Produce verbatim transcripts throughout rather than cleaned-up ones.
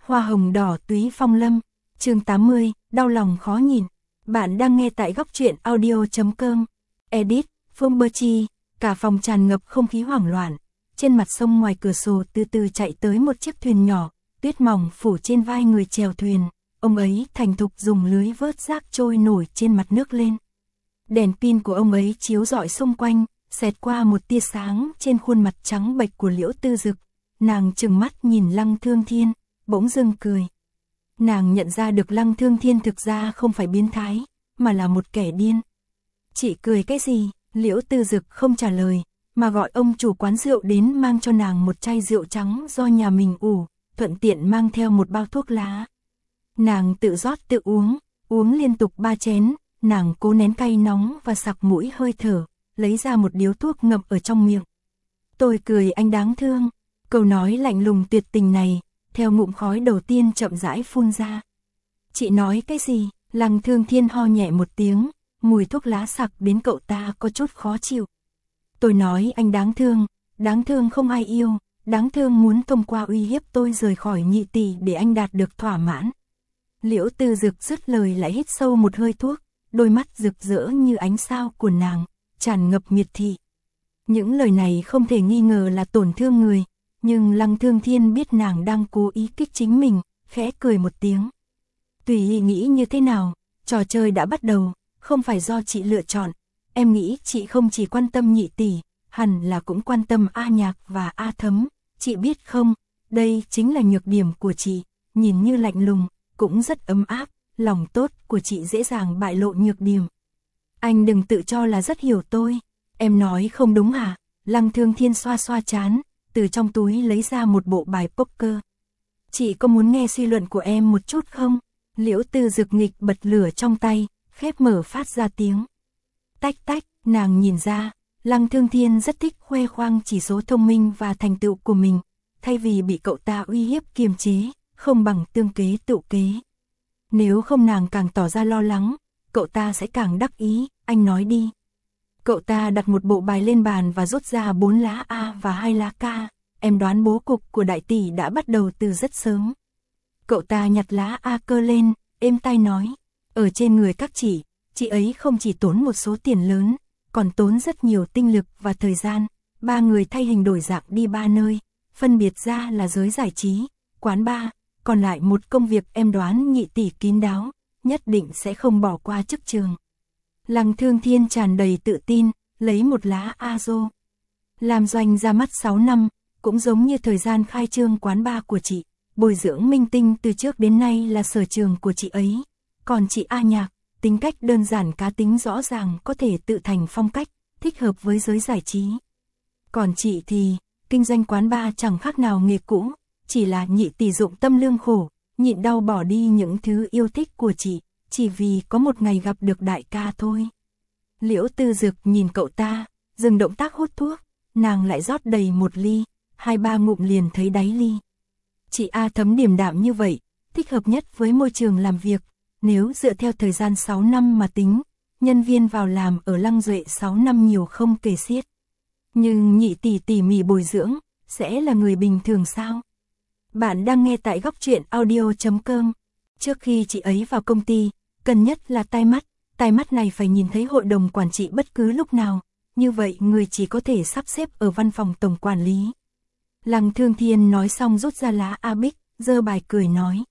Hoa hồng đỏ túy phong lâm, chương tám mươi, đau lòng khó nhìn. Bạn đang nghe tại góc truyện audio chấm com. Edit, Phương Bơ Chi. Cả phòng tràn ngập không khí hoảng loạn. Trên mặt sông ngoài cửa sổ từ từ chạy tới một chiếc thuyền nhỏ, tuyết mỏng phủ trên vai người chèo thuyền. Ông ấy thành thục dùng lưới vớt rác trôi nổi trên mặt nước lên. Đèn pin của ông ấy chiếu rọi xung quanh, xẹt qua một tia sáng trên khuôn mặt trắng bệch của Liễu Tư Dực. Nàng trừng mắt nhìn Lăng Thương Thiên, bỗng dưng cười. Nàng nhận ra được Lăng Thương Thiên thực ra không phải biến thái, mà là một kẻ điên. Chị cười cái gì? Liễu Tư Dực không trả lời, mà gọi ông chủ quán rượu đến mang cho nàng một chai rượu trắng do nhà mình ủ, thuận tiện mang theo một bao thuốc lá. Nàng tự rót tự uống, uống liên tục ba chén, nàng cố nén cay nóng và sặc mũi hơi thở, lấy ra một điếu thuốc ngậm ở trong miệng. Tôi cười anh đáng thương, câu nói lạnh lùng tuyệt tình này, theo ngụm khói đầu tiên chậm rãi phun ra. Chị nói cái gì? Lăng Thương Thiên ho nhẹ một tiếng, mùi thuốc lá sặc đến cậu ta có chút khó chịu. Tôi nói anh đáng thương, đáng thương không ai yêu, đáng thương muốn thông qua uy hiếp tôi rời khỏi Nhị tỷ để anh đạt được thỏa mãn. Liễu Tư Dực dứt lời lại hít sâu một hơi thuốc, đôi mắt rực rỡ như ánh sao của nàng, tràn ngập miệt thị. Những lời này không thể nghi ngờ là tổn thương người, nhưng Lăng Thương Thiên biết nàng đang cố ý kích chính mình, khẽ cười một tiếng. Tùy nghĩ như thế nào, trò chơi đã bắt đầu, không phải do chị lựa chọn. Em nghĩ chị không chỉ quan tâm Nhị tỷ, hẳn là cũng quan tâm A Nhạc và A Thấm. Chị biết không, đây chính là nhược điểm của chị, nhìn như lạnh lùng, cũng rất ấm áp, lòng tốt của chị dễ dàng bại lộ nhược điểm. Anh đừng tự cho là rất hiểu tôi. Em nói không đúng hả? Lăng Thương Thiên xoa xoa trán, từ trong túi lấy ra một bộ bài poker. Chị có muốn nghe suy luận của em một chút không? Liễu Tư Dực nghịch bật lửa trong tay, khép mở phát ra tiếng. Tách tách, nàng nhìn ra, Lăng Thương Thiên rất thích khoe khoang chỉ số thông minh và thành tựu của mình, thay vì bị cậu ta uy hiếp kiềm chế, không bằng tương kế tự kế. Nếu không nàng càng tỏ ra lo lắng, cậu ta sẽ càng đắc ý, anh nói đi. Cậu ta đặt một bộ bài lên bàn và rút ra bốn lá A và hai lá K, em đoán bố cục của đại tỷ đã bắt đầu từ rất sớm. Cậu ta nhặt lá A cơ lên, êm tai nói, ở trên người các chị, chị ấy không chỉ tốn một số tiền lớn, còn tốn rất nhiều tinh lực và thời gian, ba người thay hình đổi dạng đi ba nơi, phân biệt ra là giới giải trí, quán bar, còn lại một công việc em đoán Nhị tỷ kín đáo, nhất định sẽ không bỏ qua chức trường. Lăng Thương Thiên tràn đầy tự tin, lấy một lá A rô. Làm doanh ra mắt sáu năm, cũng giống như thời gian khai trương quán bar của chị, bồi dưỡng minh tinh từ trước đến nay là sở trường của chị ấy. Còn chị A Nhạc, tính cách đơn giản cá tính rõ ràng có thể tự thành phong cách, thích hợp với giới giải trí. Còn chị thì, kinh doanh quán bar chẳng khác nào nghề cũ, chỉ là Nhị tỷ dụng tâm lương khổ, nhịn đau bỏ đi những thứ yêu thích của chị, chỉ vì có một ngày gặp được đại ca thôi. Liễu Tư Dực nhìn cậu ta, dừng động tác hút thuốc, nàng lại rót đầy một ly, hai ba ngụm liền thấy đáy ly. Chị A Thấm điềm đạm như vậy, thích hợp nhất với môi trường làm việc, nếu dựa theo thời gian sáu năm mà tính, nhân viên vào làm ở Lăng Duệ sáu năm nhiều không kể xiết. Nhưng Nhị tỷ tỉ mỉ bồi dưỡng, sẽ là người bình thường sao? Bạn đang nghe tại góc truyện audio chấm com. Trước khi chị ấy vào công ty, cần nhất là tai mắt, tai mắt này phải nhìn thấy hội đồng quản trị bất cứ lúc nào, như vậy người chỉ có thể sắp xếp ở văn phòng tổng quản lý. Lăng Thương Thiên nói xong rút ra lá A Bích, giơ bài cười nói.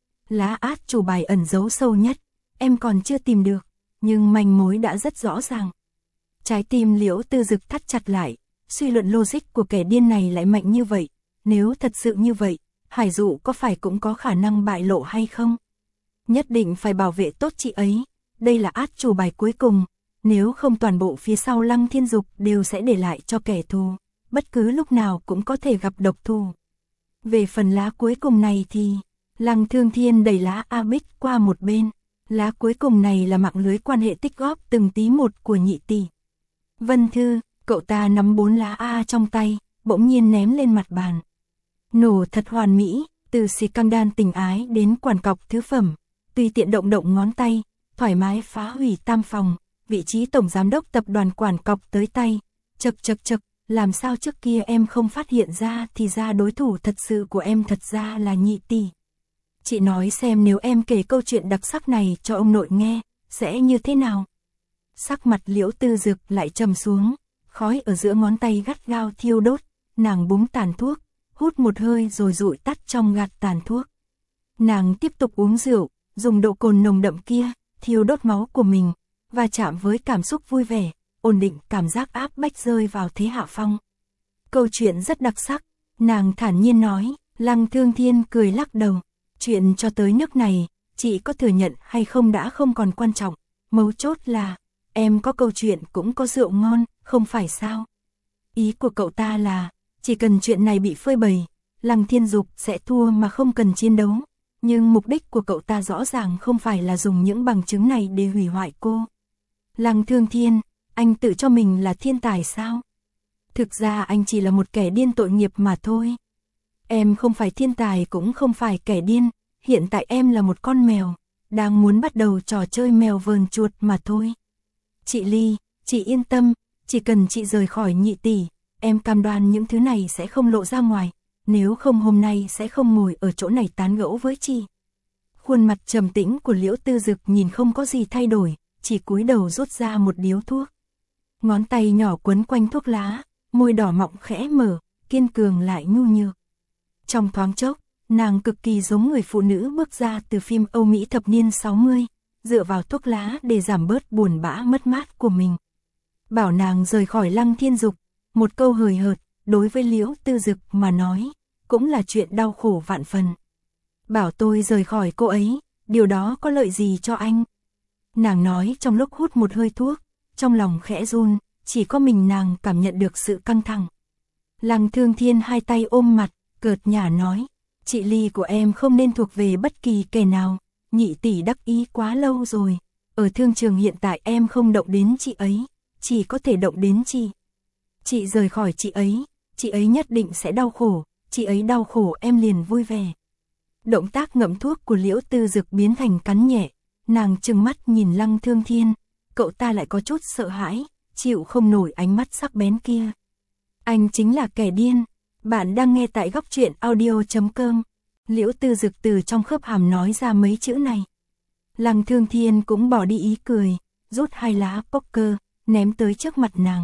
Lá át chủ bài ẩn giấu sâu nhất, em còn chưa tìm được, nhưng manh mối đã rất rõ ràng. Trái tim Liễu Tư Dực thắt chặt lại, suy luận logic của kẻ điên này lại mạnh như vậy, nếu thật sự như vậy, Hải Dụ có phải cũng có khả năng bại lộ hay không? Nhất định phải bảo vệ tốt chị ấy, đây là át chủ bài cuối cùng, nếu không toàn bộ phía sau Lăng Thiên Dục đều sẽ để lại cho kẻ thù, bất cứ lúc nào cũng có thể gặp độc thủ. Về phần lá cuối cùng này thì, Lăng Thương Thiên đẩy lá A Bích qua một bên, lá cuối cùng này là mạng lưới quan hệ tích góp từng tí một của Nhị tỷ. Vân Thư, cậu ta nắm bốn lá A trong tay, bỗng nhiên ném lên mặt bàn. Nổ thật hoàn mỹ, từ xì căng đan tình ái đến quản cọc thứ phẩm, tùy tiện động động ngón tay, thoải mái phá hủy tam phòng, vị trí tổng giám đốc tập đoàn quản cọc tới tay, chật chật chật, làm sao trước kia em không phát hiện ra thì ra đối thủ thật sự của em thật ra là Nhị tỷ. Chị nói xem nếu em kể câu chuyện đặc sắc này cho ông nội nghe, sẽ như thế nào? Sắc mặt Liễu Tư Dực lại trầm xuống, khói ở giữa ngón tay gắt gao thiêu đốt, nàng búng tàn thuốc, hút một hơi rồi dụi tắt trong gạt tàn thuốc. Nàng tiếp tục uống rượu, dùng độ cồn nồng đậm kia, thiêu đốt máu của mình, và chạm với cảm xúc vui vẻ, ổn định cảm giác áp bách rơi vào thế hạ phong. Câu chuyện rất đặc sắc, nàng thản nhiên nói. Lăng Thương Thiên cười lắc đầu. Chuyện cho tới nước này, chị có thừa nhận hay không đã không còn quan trọng, mấu chốt là, em có câu chuyện cũng có rượu ngon, không phải sao? Ý của cậu ta là, chỉ cần chuyện này bị phơi bày, Lăng Thiên Dục sẽ thua mà không cần chiến đấu. Nhưng mục đích của cậu ta rõ ràng không phải là dùng những bằng chứng này để hủy hoại cô. Lăng Thương Thiên, anh tự cho mình là thiên tài sao? Thực ra anh chỉ là một kẻ điên tội nghiệp mà thôi. Em không phải thiên tài cũng không phải kẻ điên, hiện tại em là một con mèo, đang muốn bắt đầu trò chơi mèo vờn chuột mà thôi. Chị Ly, chị yên tâm, chỉ cần chị rời khỏi Nhị tỷ, em cam đoan những thứ này sẽ không lộ ra ngoài, nếu không hôm nay sẽ không ngồi ở chỗ này tán gẫu với chị. Khuôn mặt trầm tĩnh của Liễu Tư Dực nhìn không có gì thay đổi, chỉ cúi đầu rút ra một điếu thuốc. Ngón tay nhỏ quấn quanh thuốc lá, môi đỏ mọng khẽ mở, kiên cường lại nhu nhược. Trong thoáng chốc, nàng cực kỳ giống người phụ nữ bước ra từ phim Âu Mỹ thập niên sáu mươi, dựa vào thuốc lá để giảm bớt buồn bã mất mát của mình. Bảo nàng rời khỏi Lăng Thiên Dục, một câu hời hợt, đối với Liễu Tư Dực mà nói, cũng là chuyện đau khổ vạn phần. Bảo tôi rời khỏi cô ấy, điều đó có lợi gì cho anh? Nàng nói trong lúc hút một hơi thuốc, trong lòng khẽ run, chỉ có mình nàng cảm nhận được sự căng thẳng. Lăng Thương Thiên hai tay ôm mặt, cợt nhả nói, chị Ly của em không nên thuộc về bất kỳ kẻ nào, Nhị tỷ đắc ý quá lâu rồi, ở thương trường hiện tại em không động đến chị ấy, chỉ có thể động đến chị. Chị rời khỏi chị ấy, chị ấy nhất định sẽ đau khổ, chị ấy đau khổ em liền vui vẻ. Động tác ngậm thuốc của Liễu Tư Dực biến thành cắn nhẹ, nàng trừng mắt nhìn Lăng Thương Thiên, cậu ta lại có chút sợ hãi, chịu không nổi ánh mắt sắc bén kia. Anh chính là kẻ điên. Bạn đang nghe tại góc truyện audio chấm com. Liễu Tư Dực từ trong khớp hàm nói ra mấy chữ này. Lăng Thương Thiên cũng bỏ đi ý cười, rút hai lá poker, ném tới trước mặt nàng.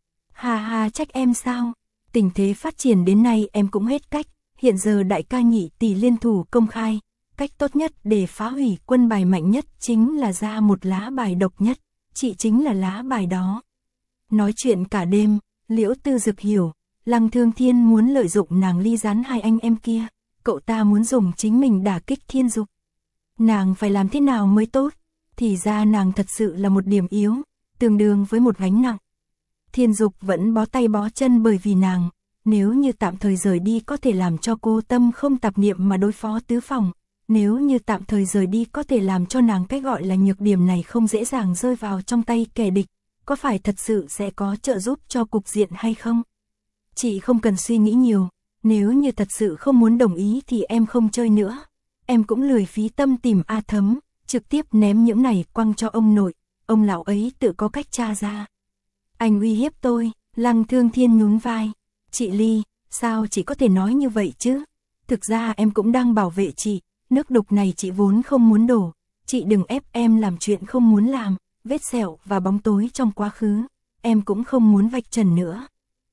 Ha ha, trách em sao? Tình thế phát triển đến nay em cũng hết cách, hiện giờ đại ca Nhị tỷ liên thủ công khai, cách tốt nhất để phá hủy quân bài mạnh nhất chính là ra một lá bài độc nhất, chị chính là lá bài đó. Nói chuyện cả đêm, Liễu Tư Dực hiểu, Lăng Thương Thiên muốn lợi dụng nàng ly gián hai anh em kia, cậu ta muốn dùng chính mình đả kích Thiên Dục. Nàng phải làm thế nào mới tốt? Thì ra nàng thật sự là một điểm yếu, tương đương với một gánh nặng. Thiên Dục vẫn bó tay bó chân bởi vì nàng, nếu như tạm thời rời đi có thể làm cho cô tâm không tạp niệm mà đối phó tứ phòng, nếu như tạm thời rời đi có thể làm cho nàng cái gọi là nhược điểm này không dễ dàng rơi vào trong tay kẻ địch, có phải thật sự sẽ có trợ giúp cho cục diện hay không? Chị không cần suy nghĩ nhiều, nếu như thật sự không muốn đồng ý thì em không chơi nữa. Em cũng lười phí tâm tìm A Thấm, trực tiếp ném những này quăng cho ông nội, ông lão ấy tự có cách tra ra. Anh uy hiếp tôi, Lăng Thương Thiên nhún vai. Chị Ly, sao chị có thể nói như vậy chứ? Thực ra em cũng đang bảo vệ chị, nước đục này chị vốn không muốn đổ. Chị đừng ép em làm chuyện không muốn làm, vết sẹo và bóng tối trong quá khứ, em cũng không muốn vạch trần nữa.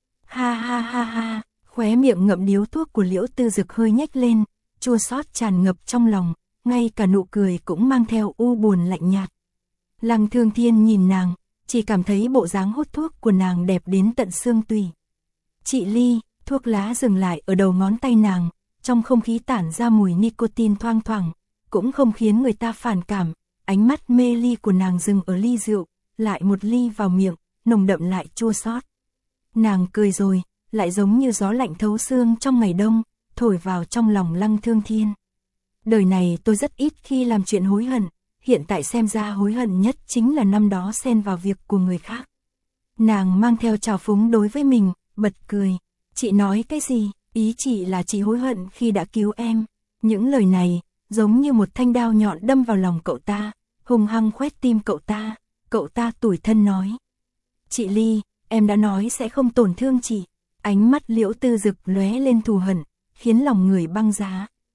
Ha ha ha ha, khóe miệng ngậm điếu thuốc của Liễu Tư Dực hơi nhếch lên, chua xót tràn ngập trong lòng, ngay cả nụ cười cũng mang theo u buồn lạnh nhạt. Lăng Thương Thiên nhìn nàng, chỉ cảm thấy bộ dáng hút thuốc của nàng đẹp đến tận xương tủy. Chị Ly, thuốc lá dừng lại ở đầu ngón tay nàng, trong không khí tản ra mùi nicotine thoang thoảng, cũng không khiến người ta phản cảm, ánh mắt mê ly của nàng dừng ở ly rượu, lại một ly vào miệng, nồng đậm lại chua xót. Nàng cười rồi, lại giống như gió lạnh thấu xương trong ngày đông, thổi vào trong lòng Lăng Thương Thiên. Đời này tôi rất ít khi làm chuyện hối hận, hiện tại xem ra hối hận nhất chính là năm đó xen vào việc của người khác. Nàng mang theo trào phúng đối với mình, bật cười. Chị nói cái gì? Ý chị là chị hối hận khi đã cứu em. Những lời này, giống như một thanh đao nhọn đâm vào lòng cậu ta, hung hăng khoét tim cậu ta. Cậu ta tủi thân nói. Chị Ly, em đã nói sẽ không tổn thương chị. Ánh mắt Liễu Tư Dực lóe lên thù hận, khiến lòng người băng giá.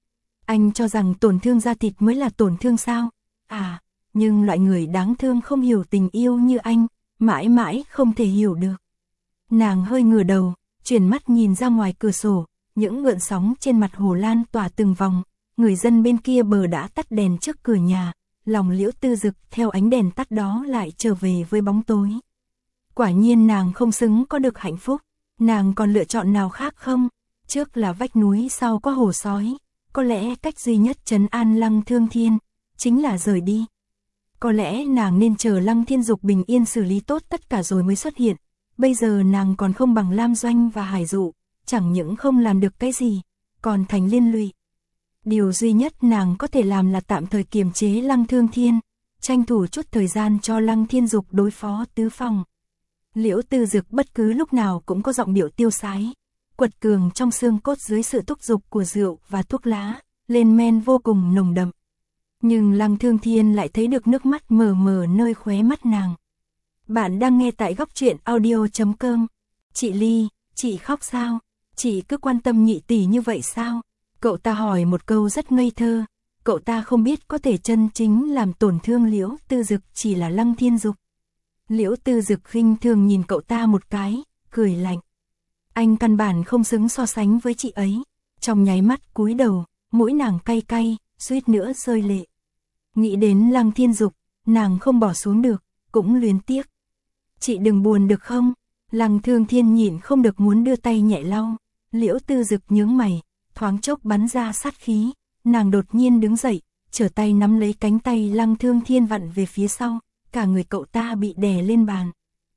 Anh cho rằng tổn thương da thịt mới là tổn thương sao? À, nhưng loại người đáng thương không hiểu tình yêu như anh, mãi mãi không thể hiểu được. Nàng hơi ngửa đầu, chuyển mắt nhìn ra ngoài cửa sổ, những gợn sóng trên mặt hồ lan tỏa từng vòng, người dân bên kia bờ đã tắt đèn trước cửa nhà, lòng Liễu Tư Dực theo ánh đèn tắt đó lại trở về với bóng tối. Quả nhiên nàng không xứng có được hạnh phúc, nàng còn lựa chọn nào khác không? Trước là vách núi, sau có hồ sói, có lẽ cách duy nhất trấn an Lăng Thương Thiên chính là rời đi. Có lẽ nàng nên chờ Lăng Thiên Dục bình yên xử lý tốt tất cả rồi mới xuất hiện. Bây giờ nàng còn không bằng Lam Doanh và Hải Dụ, chẳng những không làm được cái gì, còn thành liên lụy. Điều duy nhất nàng có thể làm là tạm thời kiềm chế Lăng Thương Thiên, tranh thủ chút thời gian cho Lăng Thiên Dục đối phó Tứ Phong. Liễu Tư Dực bất cứ lúc nào cũng có giọng điệu tiêu sái, quật cường trong xương cốt dưới sự thúc giục của rượu và thuốc lá, lên men vô cùng nồng đậm. Nhưng Lăng Thương Thiên lại thấy được nước mắt mờ mờ nơi khóe mắt nàng. Bạn đang nghe tại góc truyện audio chấm com. Chị Ly, chị khóc sao? Chị cứ quan tâm nhị tỷ như vậy sao? Cậu ta hỏi một câu rất ngây thơ. Cậu ta không biết có thể chân chính làm tổn thương Liễu Tư Dực chỉ là Lăng Thiên Dục. Liễu Tư Dực khinh thường nhìn cậu ta một cái, cười lạnh. Anh căn bản không xứng so sánh với chị ấy. Trong nháy mắt cúi đầu, mũi nàng cay cay, suýt nữa rơi lệ. Nghĩ đến Lăng Thiên Dục, nàng không bỏ xuống được, cũng luyến tiếc. Chị đừng buồn được không? Lăng Thương Thiên nhịn không được muốn đưa tay nhẹ lau. Liễu Tư Dực nhướng mày, thoáng chốc bắn ra sát khí. Nàng đột nhiên đứng dậy, trở tay nắm lấy cánh tay Lăng Thương Thiên vặn về phía sau. Cả người cậu ta bị đè lên bàn.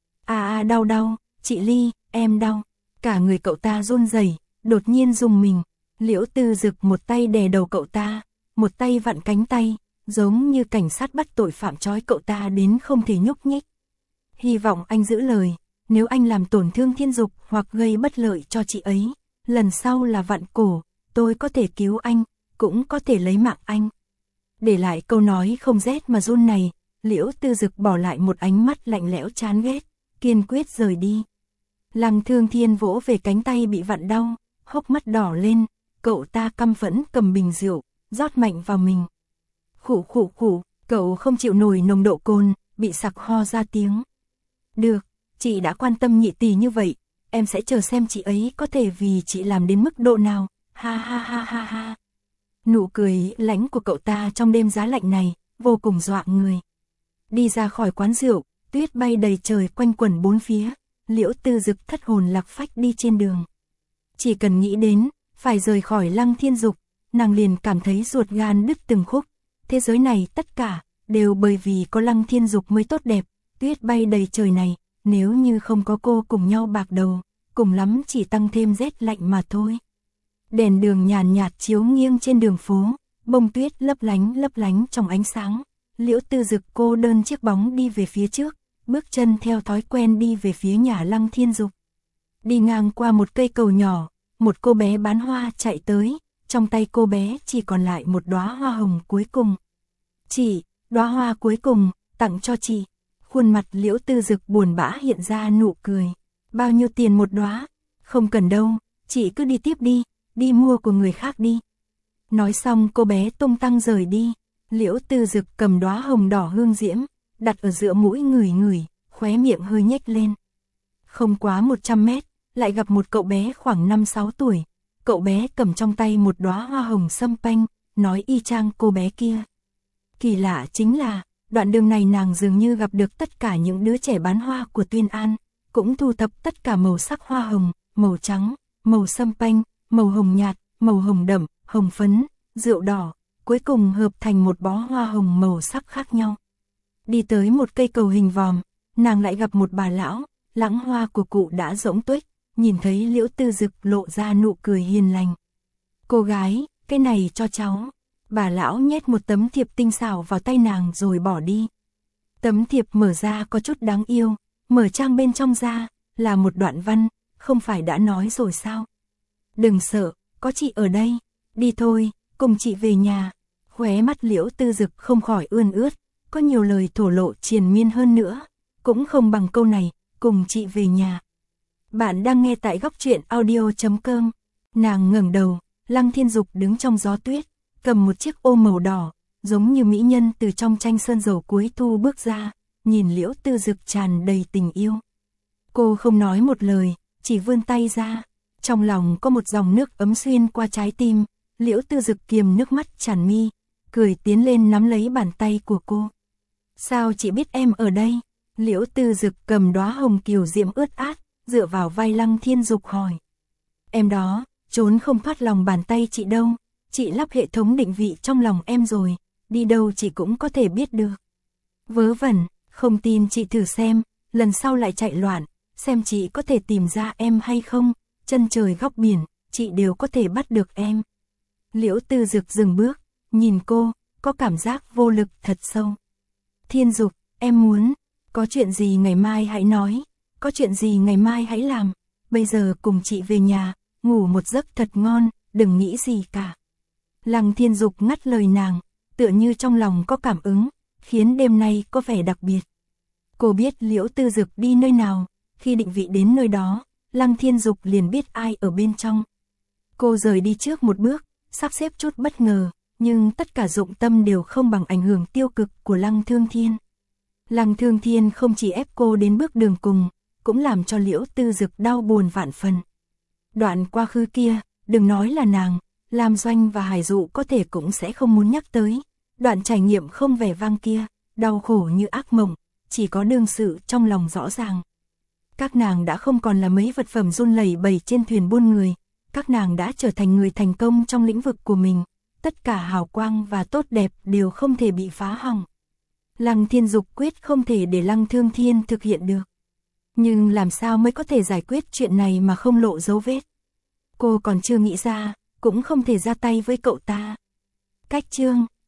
À à đau đau, chị Ly, em đau. Cả người cậu ta run rẩy, đột nhiên rùng mình. Liễu Tư Dực một tay đè đầu cậu ta, một tay vặn cánh tay, giống như cảnh sát bắt tội phạm trói cậu ta đến không thể nhúc nhích. Hy vọng anh giữ lời, nếu anh làm tổn thương Thiên Dục hoặc gây bất lợi cho chị ấy, lần sau là vặn cổ, tôi có thể cứu anh, cũng có thể lấy mạng anh. Để lại câu nói không rét mà run này, Liễu Tư Dực bỏ lại một ánh mắt lạnh lẽo chán ghét, kiên quyết rời đi. Lăng Thương Thiên vỗ về cánh tay bị vặn đau, hốc mắt đỏ lên, cậu ta căm phẫn cầm bình rượu, rót mạnh vào mình. Khụ khụ khụ, cậu không chịu nổi nồng độ cồn, bị sặc ho ra tiếng. Được, chị đã quan tâm nhị tỷ như vậy, em sẽ chờ xem chị ấy có thể vì chị làm đến mức độ nào, ha ha ha ha ha. Nụ cười lãnh của cậu ta trong đêm giá lạnh này, vô cùng dọa người. Đi ra khỏi quán rượu, tuyết bay đầy trời quanh quẩn bốn phía, Liễu Tư Dực thất hồn lạc phách đi trên đường. Chỉ cần nghĩ đến, phải rời khỏi Lăng Thiên Dục, nàng liền cảm thấy ruột gan đứt từng khúc. Thế giới này tất cả, đều bởi vì có Lăng Thiên Dục mới tốt đẹp, tuyết bay đầy trời này, nếu như không có cô cùng nhau bạc đầu, cùng lắm chỉ tăng thêm rét lạnh mà thôi. Đèn đường nhàn nhạt chiếu nghiêng trên đường phố, bông tuyết lấp lánh lấp lánh trong ánh sáng. Liễu Tư Dực cô đơn chiếc bóng đi về phía trước, bước chân theo thói quen đi về phía nhà Lăng Thiên Dục. Đi ngang qua một cây cầu nhỏ, một cô bé bán hoa chạy tới, trong tay cô bé chỉ còn lại một đóa hoa hồng cuối cùng. Chị, đóa hoa cuối cùng, tặng cho chị. Khuôn mặt Liễu Tư Dực buồn bã hiện ra nụ cười. Bao nhiêu tiền một đóa? Không cần đâu, chị cứ đi tiếp đi, đi mua của người khác đi. Nói xong cô bé tung tăng rời đi. Liễu Tư Dực cầm đóa hồng đỏ hương diễm, đặt ở giữa mũi ngửi ngửi, khóe miệng hơi nhếch lên. Không quá một trăm mét, lại gặp một cậu bé khoảng năm sáu tuổi. Cậu bé cầm trong tay một đóa hoa hồng sâm panh, nói y chang cô bé kia. Kỳ lạ chính là, đoạn đường này nàng dường như gặp được tất cả những đứa trẻ bán hoa của Tuyên An, cũng thu thập tất cả màu sắc hoa hồng, màu trắng, màu sâm panh, màu hồng nhạt, màu hồng đậm, hồng phấn, rượu đỏ, cuối cùng hợp thành một bó hoa hồng màu sắc khác nhau. Đi tới một cây cầu hình vòm, nàng lại gặp một bà lão, lãng hoa của cụ đã rỗng tuếch, nhìn thấy Liễu Tư Dực lộ ra nụ cười hiền lành. Cô gái, cái này cho cháu. Bà lão nhét một tấm thiệp tinh xảo vào tay nàng rồi bỏ đi. Tấm thiệp mở ra có chút đáng yêu, mở trang bên trong ra, là một đoạn văn, không phải đã nói rồi sao? Đừng sợ, có chị ở đây, đi thôi, cùng chị về nhà. Khóe mắt Liễu Tư Dực không khỏi ươn ướt, có nhiều lời thổ lộ triền miên hơn nữa, cũng không bằng câu này, cùng chị về nhà. Bạn đang nghe tại góc truyện audio chấm com. Nàng ngẩng đầu, Lăng Thiên Dục đứng trong gió tuyết, cầm một chiếc ô màu đỏ, giống như mỹ nhân từ trong tranh sơn dầu cuối thu bước ra, nhìn Liễu Tư Dực tràn đầy tình yêu. Cô không nói một lời, chỉ vươn tay ra, trong lòng có một dòng nước ấm xuyên qua trái tim, Liễu Tư Dực kiềm nước mắt tràn mi, cười tiến lên nắm lấy bàn tay của cô. Sao chị biết em ở đây? Liễu Tư Dực cầm đóa hồng kiều diễm ướt át, dựa vào vai Lăng Thiên Dục hỏi. Em đó, trốn không thoát lòng bàn tay chị đâu, chị lắp hệ thống định vị trong lòng em rồi, đi đâu chị cũng có thể biết được. Vớ vẩn, không tin chị thử xem, lần sau lại chạy loạn, xem chị có thể tìm ra em hay không, chân trời góc biển, chị đều có thể bắt được em. Liễu Tư Dực dừng bước, nhìn cô, có cảm giác vô lực thật sâu. Thiên Dục, em muốn, có chuyện gì ngày mai hãy nói, có chuyện gì ngày mai hãy làm, bây giờ cùng chị về nhà, ngủ một giấc thật ngon, đừng nghĩ gì cả. Lăng Thiên Dục ngắt lời nàng, tựa như trong lòng có cảm ứng, khiến đêm nay có vẻ đặc biệt. Cô biết Liễu Tư Dực đi nơi nào, khi định vị đến nơi đó, Lăng Thiên Dục liền biết ai ở bên trong. Cô rời đi trước một bước, sắp xếp chút bất ngờ, nhưng tất cả dụng tâm đều không bằng ảnh hưởng tiêu cực của Lăng Thương Thiên. Lăng Thương Thiên không chỉ ép cô đến bước đường cùng, cũng làm cho Liễu Tư Dực đau buồn vạn phần. Đoạn quá khứ kia, đừng nói là nàng, Lam Doanh và Hải Dụ có thể cũng sẽ không muốn nhắc tới. Đoạn trải nghiệm không vẻ vang kia, đau khổ như ác mộng, chỉ có đương sự trong lòng rõ ràng. Các nàng đã không còn là mấy vật phẩm run lẩy bẩy trên thuyền buôn người, các nàng đã trở thành người thành công trong lĩnh vực của mình, tất cả hào quang và tốt đẹp đều không thể bị phá hỏng. Lăng Thiên Dục quyết không thể để Lăng Thương Thiên thực hiện được. Nhưng làm sao mới có thể giải quyết chuyện này mà không lộ dấu vết? Cô còn chưa nghĩ ra, cũng không thể ra tay với cậu ta. Cách chương